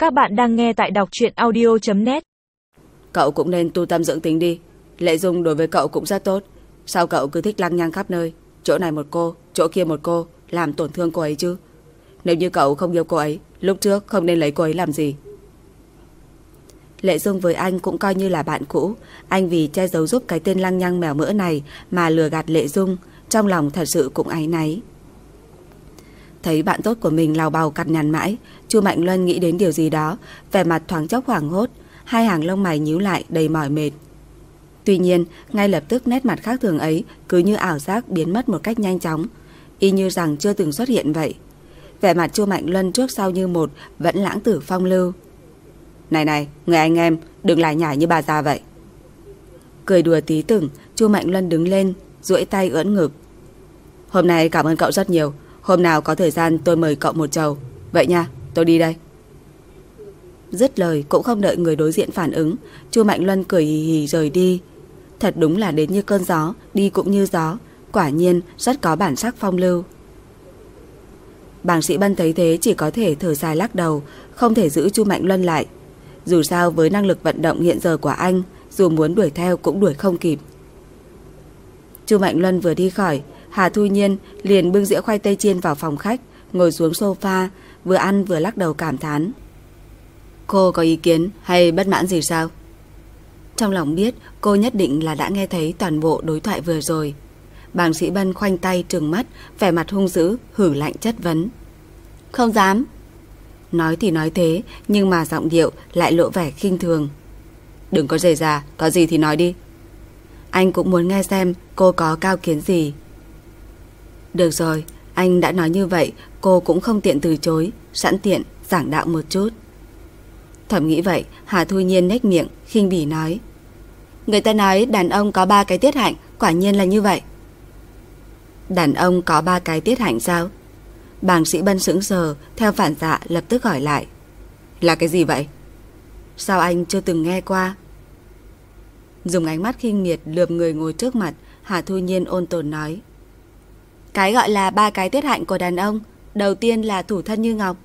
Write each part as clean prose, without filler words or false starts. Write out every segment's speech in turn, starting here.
Các bạn đang nghe tại đọc truyện audio.net. Cậu cũng nên tu tâm dưỡng tính đi. Lệ Dung đối với cậu cũng rất tốt. Sao cậu cứ thích lăng nhăng khắp nơi, chỗ này một cô, chỗ kia một cô, làm tổn thương cô ấy chứ? Nếu như cậu không yêu cô ấy, lúc trước không nên lấy cô ấy làm gì? Lệ Dung với anh cũng coi như là bạn cũ. Anh vì che giấu giúp cái tên lăng nhăng mèo mỡ này mà lừa gạt Lệ Dung, trong lòng thật sự cũng áy náy. Thấy bạn tốt của mình lào bào cằn nhằn mãi, Chu Mạnh Luân nghĩ đến điều gì đó, vẻ mặt thoáng chốc hoảng hốt, hai hàng lông mày nhíu lại đầy mỏi mệt. Tuy nhiên, ngay lập tức nét mặt khác thường ấy cứ như ảo giác biến mất một cách nhanh chóng, y như rằng chưa từng xuất hiện vậy. Vẻ mặt Chu Mạnh Luân trước sau như một, vẫn lãng tử phong lưu. Này này, người anh em, đừng lại nhải như bà già vậy. Cười đùa tí tưởng, Chu Mạnh Luân đứng lên, duỗi tay ưỡn ngực. Hôm nay cảm ơn cậu rất nhiều. Hôm nào có thời gian tôi mời cậu một chầu. Vậy nha, tôi đi đây. Dứt lời cũng không đợi người đối diện phản ứng, Chu Mạnh Luân cười hì hì rời đi. Thật đúng là đến như cơn gió, đi cũng như gió. Quả nhiên rất có bản sắc phong lưu. Bàng Sĩ Bân thấy thế chỉ có thể thở dài lắc đầu, không thể giữ Chu Mạnh Luân lại. Dù sao với năng lực vận động hiện giờ của anh, dù muốn đuổi theo cũng đuổi không kịp. Chu Mạnh Luân vừa đi khỏi, Hà Thu Nhiên liền bưng dĩa khoai tây chiên vào phòng khách, ngồi xuống sofa, vừa ăn vừa lắc đầu cảm thán. Cô có ý kiến hay bất mãn gì sao? Trong lòng biết cô nhất định là đã nghe thấy toàn bộ đối thoại vừa rồi. Bàng Sĩ Bân khoanh tay trừng mắt, vẻ mặt hung dữ, hử lạnh chất vấn. Không dám. Nói thì nói thế, nhưng mà giọng điệu lại lộ vẻ khinh thường. Đừng có rề rà, có gì thì nói đi. Anh cũng muốn nghe xem cô có cao kiến gì. Được rồi, anh đã nói như vậy, cô cũng không tiện từ chối, sẵn tiện giảng đạo một chút. Thầm nghĩ vậy, Hà Thu Nhiên nhếch miệng, khinh bỉ nói. Người ta nói đàn ông có 3 cái tiết hạnh, quả nhiên là như vậy. Đàn ông có 3 cái tiết hạnh sao? Bàng Sĩ Bân sững sờ, theo phản xạ lập tức hỏi lại. Là cái gì vậy? Sao anh chưa từng nghe qua? Dùng ánh mắt khinh miệt lườm người ngồi trước mặt, Hà Thu Nhiên ôn tồn nói. Cái gọi là 3 cái tiết hạnh của đàn ông, đầu tiên là thủ thân như ngọc.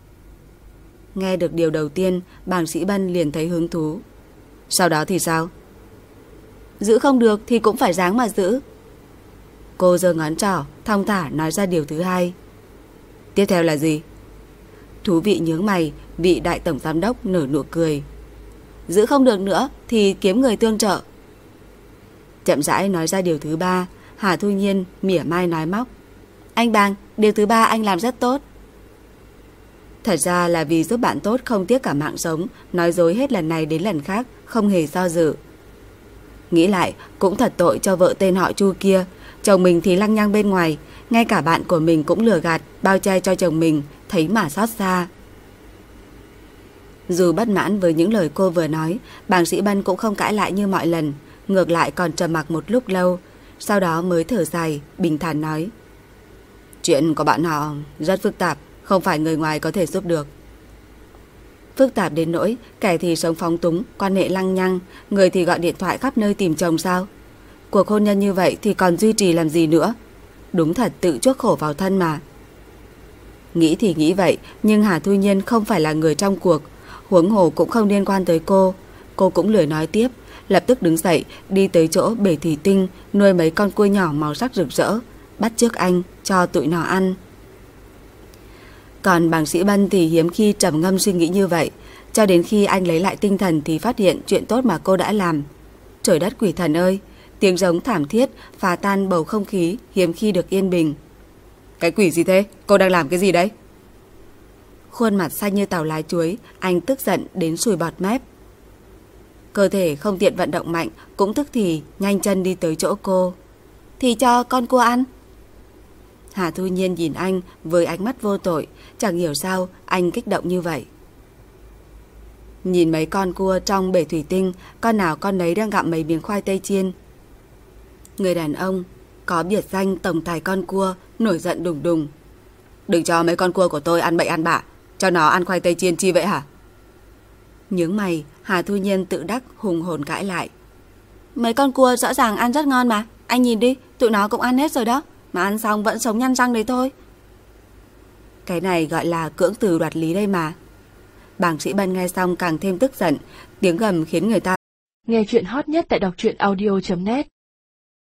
Nghe được điều đầu tiên, Bàng Sĩ Bân liền thấy hứng thú. Sau đó thì sao? Giữ không được thì cũng phải ráng mà giữ. Cô giơ ngón trỏ, thong thả nói ra điều thứ hai. Tiếp theo là gì? Thú vị nhướng mày, vị đại tổng giám đốc nở nụ cười. Giữ không được nữa thì kiếm người tương trợ. Chậm rãi nói ra điều thứ 3, Hà Thu Nhiên mỉa mai nói móc. Anh Bàng, điều thứ 3 anh làm rất tốt. Thật ra là vì giúp bạn tốt không tiếc cả mạng sống, nói dối hết lần này đến lần khác, không hề do dự. Nghĩ lại cũng thật tội cho vợ tên họ Chu kia. Chồng mình thì lăng nhăng bên ngoài, ngay cả bạn của mình cũng lừa gạt, bao che cho chồng mình, thấy mà xót xa. Dù bất mãn với những lời cô vừa nói, Bàng Sĩ Bân cũng không cãi lại như mọi lần, ngược lại còn trầm mặc một lúc lâu, sau đó mới thở dài, bình thản nói. Chuyện của bạn họ rất phức tạp, không phải người ngoài có thể giúp được. Phức tạp đến nỗi kẻ thì sống phóng túng, quan hệ lăng nhăng, người thì gọi điện thoại khắp nơi tìm chồng sao? Cuộc hôn nhân như vậy thì còn duy trì làm gì nữa? Đúng thật tự chuốc khổ vào thân mà. Nghĩ thì nghĩ vậy, nhưng Hà Thu Nhiên không phải là người trong cuộc, huống hồ cũng không liên quan tới cô. Cô cũng lười nói tiếp, lập tức đứng dậy đi tới chỗ bể thủy tinh nuôi mấy con cua nhỏ màu sắc rực rỡ, bắt chước anh cho tụi nó ăn. Còn Bàng Sĩ Bân thì hiếm khi trầm ngâm suy nghĩ như vậy, cho đến khi anh lấy lại tinh thần thì phát hiện chuyện tốt mà cô đã làm. Trời đất quỷ thần ơi, tiếng giống thảm thiết phá tan bầu không khí hiếm khi được yên bình. Cái quỷ gì thế? Cô đang làm cái gì đấy? Khuôn mặt xanh như tàu lái chuối, anh tức giận đến sùi bọt mép. Cơ thể không tiện vận động mạnh, cũng tức thì nhanh chân đi tới chỗ cô. Thì cho con cua ăn. Hà Thu Nhiên nhìn anh với ánh mắt vô tội, chẳng hiểu sao anh kích động như vậy. Nhìn mấy con cua trong bể thủy tinh, con nào con nấy đang gặm mấy miếng khoai tây chiên. Người đàn ông có biệt danh tổng tài con cua nổi giận đùng đùng. Đừng cho mấy con cua của tôi ăn bậy ăn bạ, cho nó ăn khoai tây chiên chi vậy hả? Nhướng mày, Hà Thu Nhiên tự đắc hùng hồn cãi lại. Mấy con cua rõ ràng ăn rất ngon mà, anh nhìn đi, tụi nó cũng ăn hết rồi đó, mà ăn xong vẫn sống nhăn răng đấy thôi. Cái này gọi là cưỡng từ đoạt lý đây mà. Bàng Sĩ Bân nghe xong càng thêm tức giận. Tiếng gầm khiến người ta. Nghe chuyện hot nhất tại đọc truyện audio.net